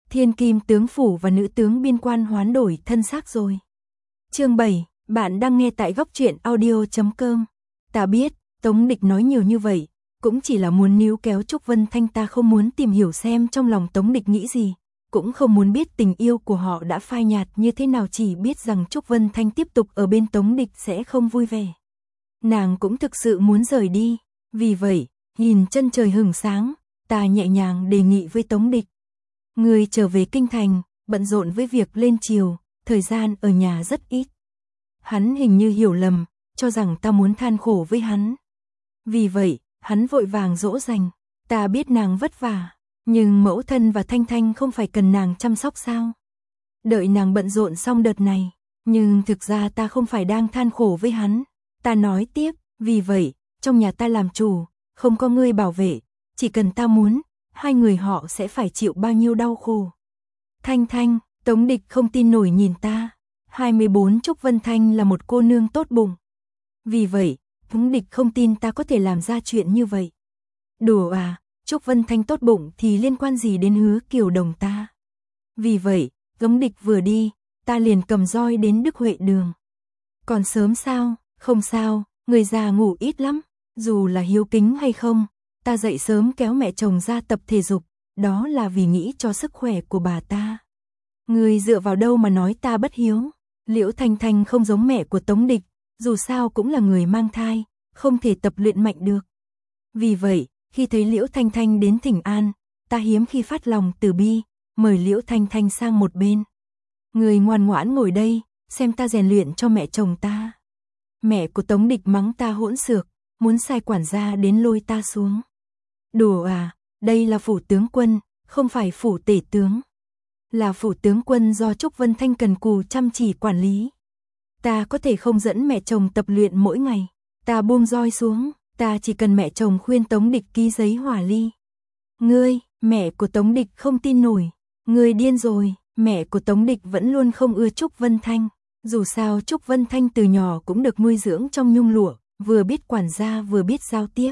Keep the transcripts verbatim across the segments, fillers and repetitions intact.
Thiên Kim tướng phủ và nữ tướng biên quan hoán đổi thân xác rồi. Chương bảy, bạn đang nghe tại góc truyện audio chấm com. Ta biết, Tống Địch nói nhiều như vậy, cũng chỉ là muốn níu kéo Trúc Vân Thanh, ta không muốn tìm hiểu xem trong lòng Tống Địch nghĩ gì, cũng không muốn biết tình yêu của họ đã phai nhạt như thế nào, chỉ biết rằng Trúc Vân Thanh tiếp tục ở bên Tống Địch sẽ không vui vẻ. Nàng cũng thực sự muốn rời đi, vì vậy, nhìn chân trời hừng sáng, ta nhẹ nhàng đề nghị với Tống Địch. Người trở về kinh thành, bận rộn với việc lên triều, thời gian ở nhà rất ít. Hắn hình như hiểu lầm, cho rằng ta muốn than khổ với hắn. Vì vậy, hắn vội vàng dỗ dành, ta biết nàng vất vả, nhưng mẫu thân và Thanh Thanh không phải cần nàng chăm sóc sao? Đợi nàng bận rộn xong đợt này, nhưng thực ra ta không phải đang than khổ với hắn. Ta nói tiếp, vì vậy, trong nhà ta làm chủ, không có ngươi bảo vệ, chỉ cần ta muốn, hai người họ sẽ phải chịu bao nhiêu đau khổ. Thanh Thanh, Tống Địch không tin nổi nhìn ta, hai mươi bốn Trúc Vân Thanh là một cô nương tốt bụng. Vì vậy, Tống Địch không tin ta có thể làm ra chuyện như vậy. Đùa à, Trúc Vân Thanh tốt bụng thì liên quan gì đến Hứa Kiều Đồng ta. Vì vậy, Tống Địch vừa đi, ta liền cầm roi đến Đức Huệ Đường. Còn sớm sao, không sao, người già ngủ ít lắm, dù là hiếu kính hay không, ta dậy sớm kéo mẹ chồng ra tập thể dục, đó là vì nghĩ cho sức khỏe của bà ta. Người dựa vào đâu mà nói ta bất hiếu? Liễu Thanh Thanh không giống mẹ của Tống Địch, dù sao cũng là người mang thai, không thể tập luyện mạnh được. Vì vậy, khi thấy Liễu Thanh Thanh đến thỉnh an, ta hiếm khi phát lòng từ bi, mời Liễu Thanh Thanh sang một bên. Người ngoan ngoãn ngồi đây, xem ta rèn luyện cho mẹ chồng ta. Mẹ của Tống Địch mắng ta hỗn xược, muốn sai quản gia đến lôi ta xuống. Đùa à, đây là phủ tướng quân, không phải phủ tể tướng. Là phủ tướng quân do Trúc Vân Thanh cần cù chăm chỉ quản lý. Ta có thể không dẫn mẹ chồng tập luyện mỗi ngày. Ta buông roi xuống, ta chỉ cần mẹ chồng khuyên Tống Địch ký giấy hòa ly. Ngươi, mẹ của Tống Địch không tin nổi. Ngươi điên rồi, mẹ của Tống Địch vẫn luôn không ưa Trúc Vân Thanh. Dù sao Trúc Vân Thanh từ nhỏ cũng được nuôi dưỡng trong nhung lụa, vừa biết quản gia vừa biết giao tiếp.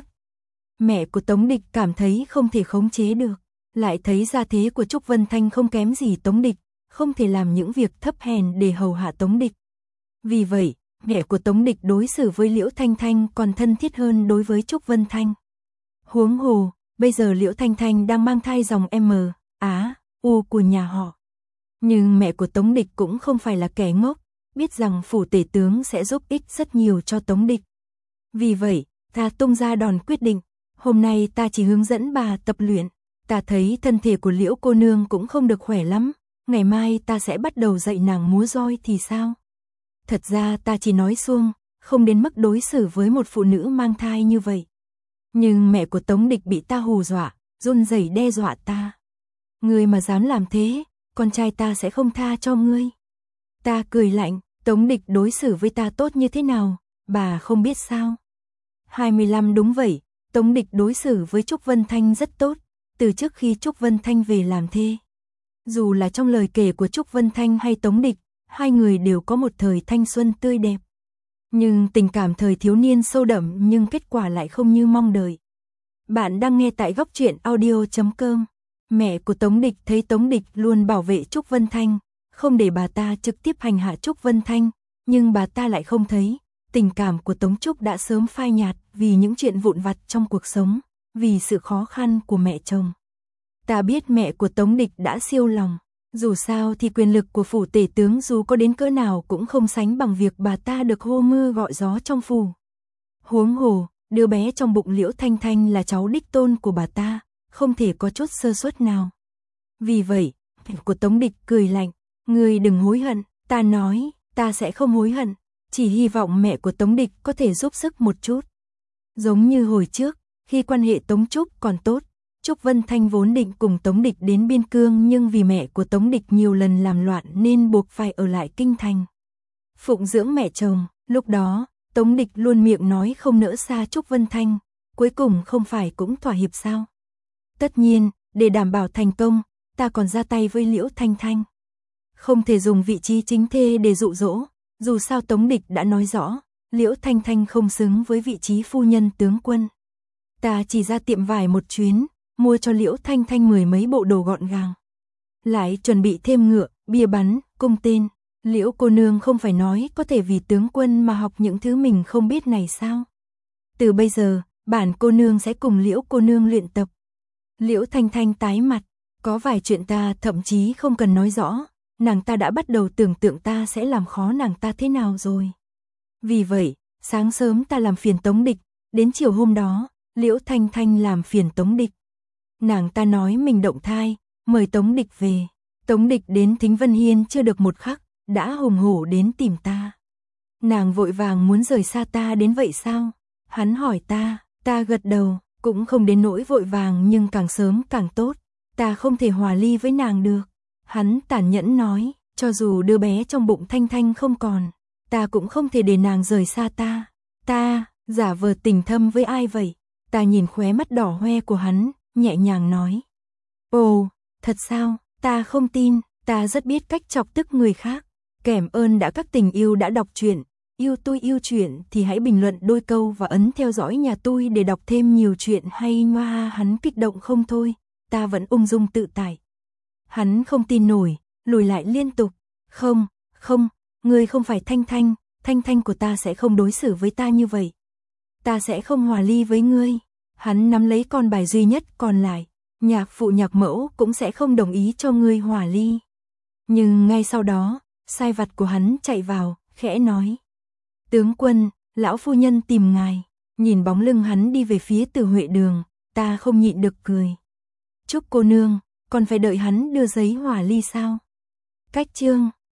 Mẹ của Tống Địch cảm thấy không thể khống chế được, lại thấy gia thế của Trúc Vân Thanh không kém gì Tống Địch, không thể làm những việc thấp hèn để hầu hạ Tống Địch. Vì vậy, mẹ của Tống Địch đối xử với Liễu Thanh Thanh còn thân thiết hơn đối với Trúc Vân Thanh. Huống hồ, bây giờ Liễu Thanh Thanh đang mang thai dòng M, Á, U của nhà họ. Nhưng mẹ của Tống Địch cũng không phải là kẻ ngốc, biết rằng phủ tể tướng sẽ giúp ích rất nhiều cho Tống Địch. Vì vậy, ta tung ra đòn quyết định, hôm nay ta chỉ hướng dẫn bà tập luyện. Ta thấy thân thể của Liễu cô nương cũng không được khỏe lắm, ngày mai ta sẽ bắt đầu dạy nàng múa roi thì sao? Thật ra ta chỉ nói suông, không đến mức đối xử với một phụ nữ mang thai như vậy. Nhưng mẹ của Tống Địch bị ta hù dọa, run rẩy đe dọa ta. Ngươi mà dám làm thế, con trai ta sẽ không tha cho ngươi. Ta cười lạnh, Tống Địch đối xử với ta tốt như thế nào, bà không biết sao? hai mươi lăm đúng vậy, Tống Địch đối xử với Trúc Vân Thanh rất tốt, từ trước khi Trúc Vân Thanh về làm thê. Dù là trong lời kể của Trúc Vân Thanh hay Tống Địch, hai người đều có một thời thanh xuân tươi đẹp. Nhưng tình cảm thời thiếu niên sâu đậm nhưng kết quả lại không như mong đợi. Bạn đang nghe tại góc truyện audio chấm com. Mẹ của Tống Địch thấy Tống Địch luôn bảo vệ Trúc Vân Thanh, không để bà ta trực tiếp hành hạ Trúc Vân Thanh, nhưng bà ta lại không thấy, tình cảm của Tống Trúc đã sớm phai nhạt vì những chuyện vụn vặt trong cuộc sống, vì sự khó khăn của mẹ chồng. Ta biết mẹ của Tống Địch đã siêu lòng, dù sao thì quyền lực của phủ tể tướng dù có đến cỡ nào cũng không sánh bằng việc bà ta được hô mưa gọi gió trong phủ. Huống hồ, đứa bé trong bụng Liễu Thanh Thanh là cháu đích tôn của bà ta, không thể có chút sơ suất nào. Vì vậy, mẹ của Tống Địch cười lạnh, ngươi đừng hối hận, ta nói, ta sẽ không hối hận, chỉ hy vọng mẹ của Tống Địch có thể giúp sức một chút. Giống như hồi trước, khi quan hệ Tống Trúc còn tốt, Trúc Vân Thanh vốn định cùng Tống Địch đến biên cương nhưng vì mẹ của Tống Địch nhiều lần làm loạn nên buộc phải ở lại kinh thành. Phụng dưỡng mẹ chồng, lúc đó, Tống Địch luôn miệng nói không nỡ xa Trúc Vân Thanh, cuối cùng không phải cũng thỏa hiệp sao? Tất nhiên, để đảm bảo thành công, ta còn ra tay với Liễu Thanh Thanh. Không thể dùng vị trí chính thê để dụ dỗ, dù sao Tống Địch đã nói rõ, Liễu Thanh Thanh không xứng với vị trí phu nhân tướng quân. Ta chỉ ra tiệm vải một chuyến, mua cho Liễu Thanh Thanh mười mấy bộ đồ gọn gàng. lại chuẩn bị thêm ngựa, bia bắn, cung tên. Liễu cô nương không phải nói có thể vì tướng quân mà học những thứ mình không biết này sao? Từ bây giờ, bản cô nương sẽ cùng Liễu cô nương luyện tập. Liễu Thanh Thanh tái mặt, có vài chuyện ta thậm chí không cần nói rõ, nàng ta đã bắt đầu tưởng tượng ta sẽ làm khó nàng ta thế nào rồi. Vì vậy, sáng sớm ta làm phiền Tống Địch, đến chiều hôm đó, Liễu Thanh Thanh làm phiền Tống Địch. Nàng ta nói mình động thai, mời Tống Địch về. Tống Địch đến Thính Vân Hiên chưa được một khắc, đã hùng hổ đến tìm ta. Nàng vội vàng muốn rời xa ta đến vậy sao? Hắn hỏi ta, ta gật đầu, cũng không đến nỗi vội vàng nhưng càng sớm càng tốt. Ta không thể hòa ly với nàng được. Hắn tàn nhẫn nói, cho dù đứa bé trong bụng Thanh Thanh không còn, ta cũng không thể để nàng rời xa ta. Ta, giả vờ tình thâm với ai vậy? Ta nhìn khóe mắt đỏ hoe của hắn, nhẹ nhàng nói. Ồ, thật sao? Ta không tin, ta rất biết cách chọc tức người khác. Cảm ơn đã các tình yêu đã đọc truyện. Yêu tôi yêu truyện thì hãy bình luận đôi câu và ấn theo dõi nhà tôi để đọc thêm nhiều chuyện hay. Ngoa, hắn kích động không thôi, ta vẫn ung dung tự tại. Hắn không tin nổi, lùi lại liên tục. Không, không, ngươi không phải Thanh Thanh, Thanh Thanh của ta sẽ không đối xử với ta như vậy. Ta sẽ không hòa ly với ngươi. Hắn nắm lấy con bài duy nhất còn lại, nhạc phụ nhạc mẫu cũng sẽ không đồng ý cho ngươi hòa ly. Nhưng ngay sau đó, sai vặt của hắn chạy vào, khẽ nói. Tướng quân, lão phu nhân tìm ngài. Nhìn bóng lưng hắn đi về phía Từ Huệ Đường, ta không nhịn được cười. Trúc cô nương, còn phải đợi hắn đưa giấy hòa ly sao? Cách chương